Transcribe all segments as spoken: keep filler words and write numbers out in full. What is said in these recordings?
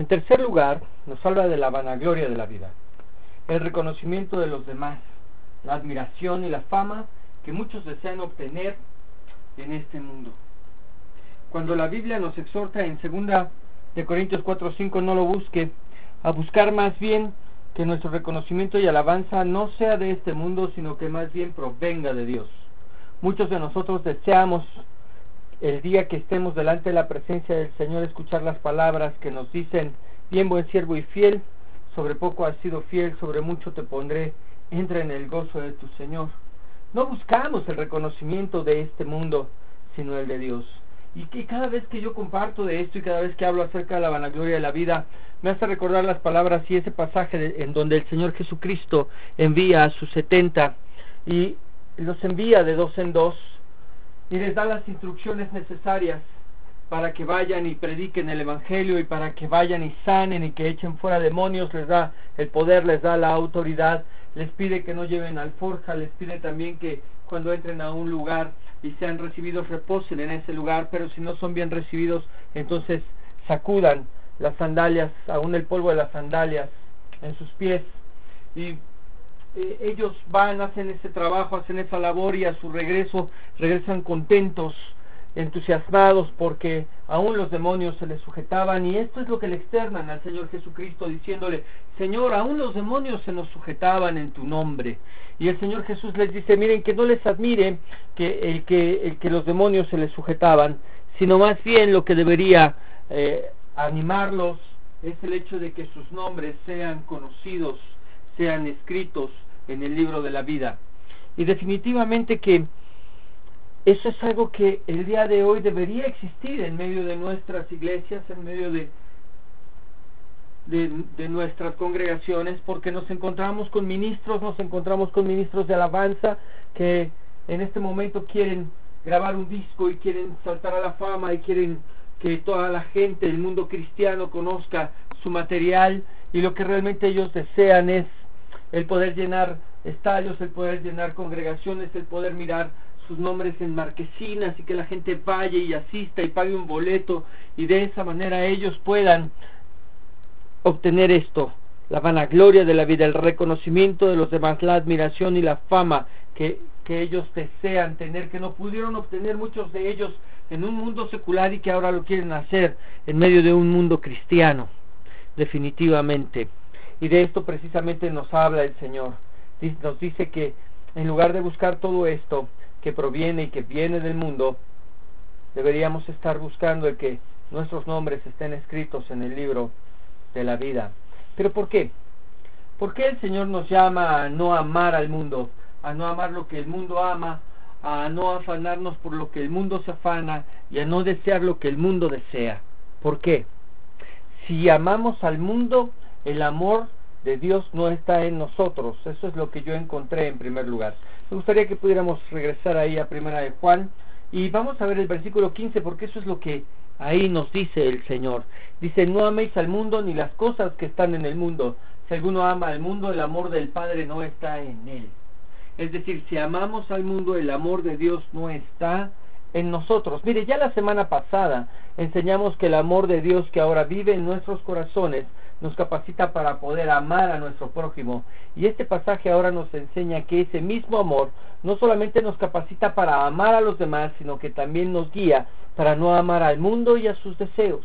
tercer lugar, nos habla de la vanagloria de la vida, el reconocimiento de los demás, la admiración y la fama que muchos desean obtener en este mundo. Cuando la Biblia nos exhorta en segunda de Corintios cuatro cinco, no lo busque, a buscar más bien que nuestro reconocimiento y alabanza no sea de este mundo, sino que más bien provenga de Dios. Muchos de nosotros deseamos el día que estemos delante de la presencia del Señor escuchar las palabras que nos dicen: bien, buen siervo y fiel, sobre poco has sido fiel, sobre mucho te pondré, entra en el gozo de tu Señor. No buscamos el reconocimiento de este mundo, sino el de Dios. Y que cada vez que yo comparto de esto y cada vez que hablo acerca de la vanagloria de la vida, me hace recordar las palabras y ese pasaje de, en donde el Señor Jesucristo envía a sus setenta y los envía de dos en dos y les da las instrucciones necesarias para que vayan y prediquen el Evangelio y para que vayan y sanen y que echen fuera demonios. Les da el poder, les da la autoridad, les pide que no lleven alforja, les pide también que cuando entren a un lugar y sean recibidos reposen en ese lugar, pero si no son bien recibidos, entonces sacudan las sandalias, aún el polvo de las sandalias en sus pies, y eh, ellos van, hacen ese trabajo, hacen esa labor y a su regreso regresan contentos, entusiasmados, porque aún los demonios se les sujetaban. Y esto es lo que le externan al Señor Jesucristo, diciéndole: Señor, aún los demonios se nos sujetaban en tu nombre. Y el Señor Jesús les dice: miren, que no les admire que el que, el que los demonios se les sujetaban, sino más bien lo que debería eh, animarlos es el hecho de que sus nombres sean conocidos, sean escritos en el libro de la vida. Y definitivamente que eso es algo que el día de hoy debería existir en medio de nuestras iglesias, en medio de, de, de nuestras congregaciones, porque nos encontramos con ministros, nos encontramos con ministros de alabanza que en este momento quieren grabar un disco y quieren saltar a la fama y quieren que toda la gente, el mundo cristiano, conozca su material, y lo que realmente ellos desean es el poder llenar estadios, el poder llenar congregaciones, el poder mirar sus nombres en marquesinas y que la gente vaya y asista y pague un boleto, y de esa manera ellos puedan obtener esto, la vanagloria de la vida, el reconocimiento de los demás, la admiración y la fama que, que ellos desean tener, que no pudieron obtener muchos de ellos en un mundo secular y que ahora lo quieren hacer en medio de un mundo cristiano, definitivamente. Y de esto precisamente nos habla el Señor. Nos dice que en lugar de buscar todo esto que proviene y que viene del mundo, deberíamos estar buscando el que nuestros nombres estén escritos en el libro de la vida. ¿Pero por qué? ¿Por qué el Señor nos llama a no amar al mundo, a no amar lo que el mundo ama, a no afanarnos por lo que el mundo se afana y a no desear lo que el mundo desea? ¿Por qué? Si amamos al mundo, el amor de Dios no está en nosotros. Eso es lo que yo encontré en primer lugar. Me gustaría que pudiéramos regresar ahí a Primera de Juan y vamos a ver el versículo quince, porque eso es lo que ahí nos dice el Señor. Dice: no améis al mundo ni las cosas que están en el mundo. Si alguno ama al mundo, el amor del Padre no está en él. Es decir, si amamos al mundo, el amor de Dios no está en nosotros. Mire, ya la semana pasada enseñamos que el amor de Dios que ahora vive en nuestros corazones nos capacita para poder amar a nuestro prójimo, y este pasaje ahora nos enseña que ese mismo amor no solamente nos capacita para amar a los demás, sino que también nos guía para no amar al mundo y a sus deseos.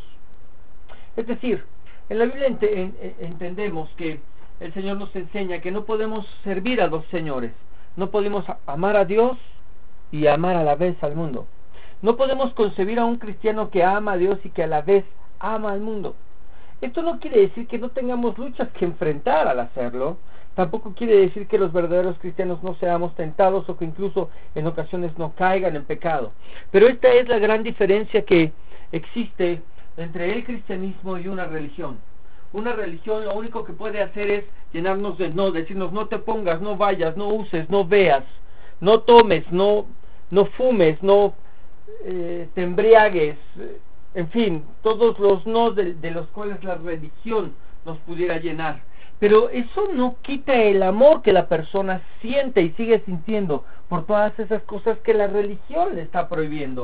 Es decir, en la Biblia ent en entendemos que el Señor nos enseña que no podemos servir a dos señores. No podemos amar a Dios y amar a la vez al mundo. No podemos concebir a un cristiano que ama a Dios y que a la vez ama al mundo. Esto no quiere decir que no tengamos luchas que enfrentar al hacerlo. Tampoco quiere decir que los verdaderos cristianos no seamos tentados o que incluso en ocasiones no caigan en pecado. Pero esta es la gran diferencia que existe entre el cristianismo y una religión. Una religión lo único que puede hacer es llenarnos de no, decirnos: no te pongas, no vayas, no uses, no veas, no tomes, no, no fumes, no eh, te embriagues. En fin, todos los no de, de los cuales la religión nos pudiera llenar. Pero eso no quita el amor que la persona siente y sigue sintiendo por todas esas cosas que la religión le está prohibiendo.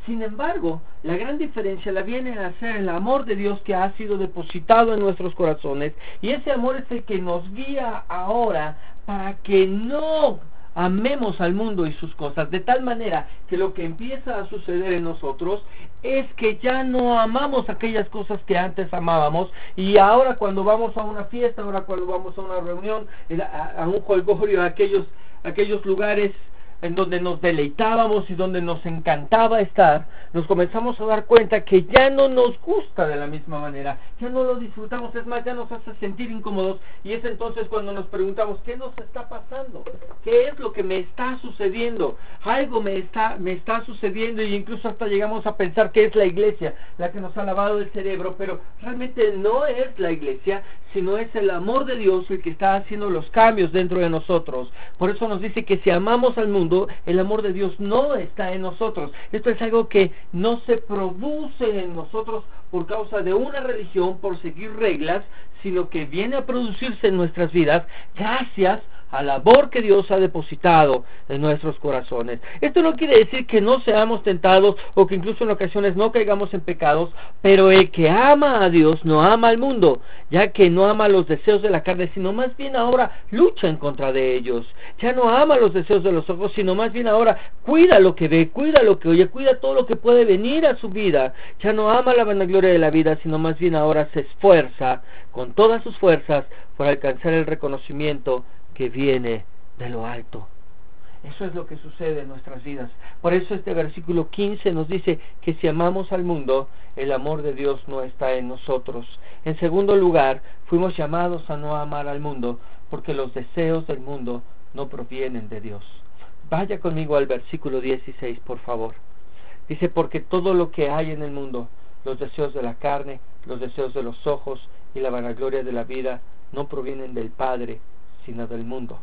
Sin embargo, la gran diferencia la viene a ser el amor de Dios que ha sido depositado en nuestros corazones, y ese amor es el que nos guía ahora para que no amemos al mundo y sus cosas, de tal manera que lo que empieza a suceder en nosotros es que ya no amamos aquellas cosas que antes amábamos, y ahora cuando vamos a una fiesta, ahora cuando vamos a una reunión, a, a un jolgorio, a aquellos, aquellos lugares en donde nos deleitábamos y donde nos encantaba estar, nos comenzamos a dar cuenta que ya no nos gusta de la misma manera, ya no lo disfrutamos, es más, ya nos hace sentir incómodos, y es entonces cuando nos preguntamos, ¿qué nos está pasando? ¿Qué es lo que me está sucediendo? Algo me está, me está sucediendo, y incluso hasta llegamos a pensar que es la iglesia la que nos ha lavado el cerebro, pero realmente no es la iglesia, sino es el amor de Dios el que está haciendo los cambios dentro de nosotros. Por eso nos dice que si amamos al mundo, el amor de Dios no está en nosotros. Esto es algo que no se produce en nosotros por causa de una religión, por seguir reglas, sino que viene a producirse en nuestras vidas gracias al amor que Dios ha depositado en nuestros corazones. Esto no quiere decir que no seamos tentados o que incluso en ocasiones no caigamos en pecados, pero el que ama a Dios no ama al mundo, ya que no ama los deseos de la carne, sino más bien ahora lucha en contra de ellos. Ya no ama los deseos de los ojos, sino más bien ahora cuida lo que ve, cuida lo que oye, cuida todo lo que puede venir a su vida. Ya no ama la vanagloria de la vida, sino más bien ahora se esfuerza con todas sus fuerzas por alcanzar el reconocimiento que viene de lo alto. Eso es lo que sucede en nuestras vidas. Por eso este versículo quince nos dice que si amamos al mundo, el amor de Dios no está en nosotros. En segundo lugar, fuimos llamados a no amar al mundo, porque los deseos del mundo no provienen de Dios. Vaya conmigo al versículo dieciséis, por favor. Dice, porque todo lo que hay en el mundo, los deseos de la carne, los deseos de los ojos y la vanagloria de la vida, no provienen del Padre, sino del mundo,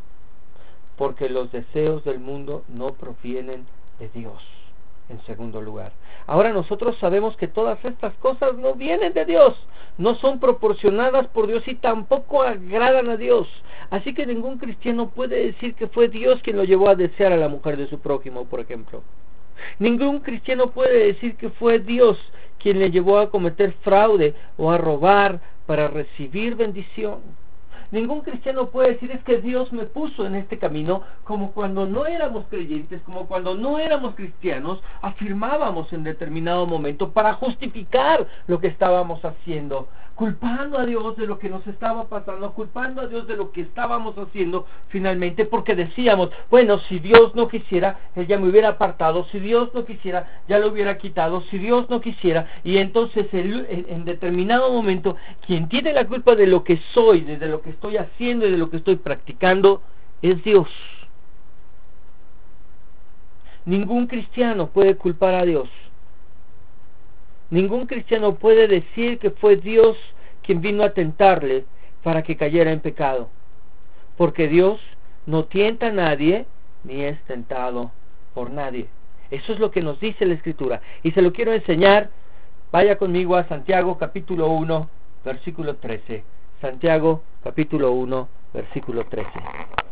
porque los deseos del mundo no provienen de Dios. En segundo lugar, ahora nosotros sabemos que todas estas cosas no vienen de Dios, no son proporcionadas por Dios y tampoco agradan a Dios. Así que ningún cristiano puede decir que fue Dios quien lo llevó a desear a la mujer de su prójimo, por ejemplo. Ningún cristiano puede decir que fue Dios quien le llevó a cometer fraude o a robar para recibir bendición. Ningún cristiano puede decir, es que Dios me puso en este camino, como cuando no éramos creyentes, como cuando no éramos cristianos, afirmábamos en determinado momento para justificar lo que estábamos haciendo, culpando a Dios de lo que nos estaba pasando, culpando a Dios de lo que estábamos haciendo finalmente, porque decíamos, bueno, si Dios no quisiera, Él ya me hubiera apartado, si Dios no quisiera, ya lo hubiera quitado, si Dios no quisiera, y entonces el, en, en determinado momento, quien tiene la culpa de lo que soy, de lo que estoy haciendo y de lo que estoy practicando, es Dios. Ningún cristiano puede culpar a Dios. Ningún cristiano puede decir que fue Dios quien vino a tentarle para que cayera en pecado, porque Dios no tienta a nadie ni es tentado por nadie. Eso es lo que nos dice la Escritura, y se lo quiero enseñar. Vaya conmigo a Santiago capítulo uno, versículo trece. Santiago capítulo uno, versículo trece.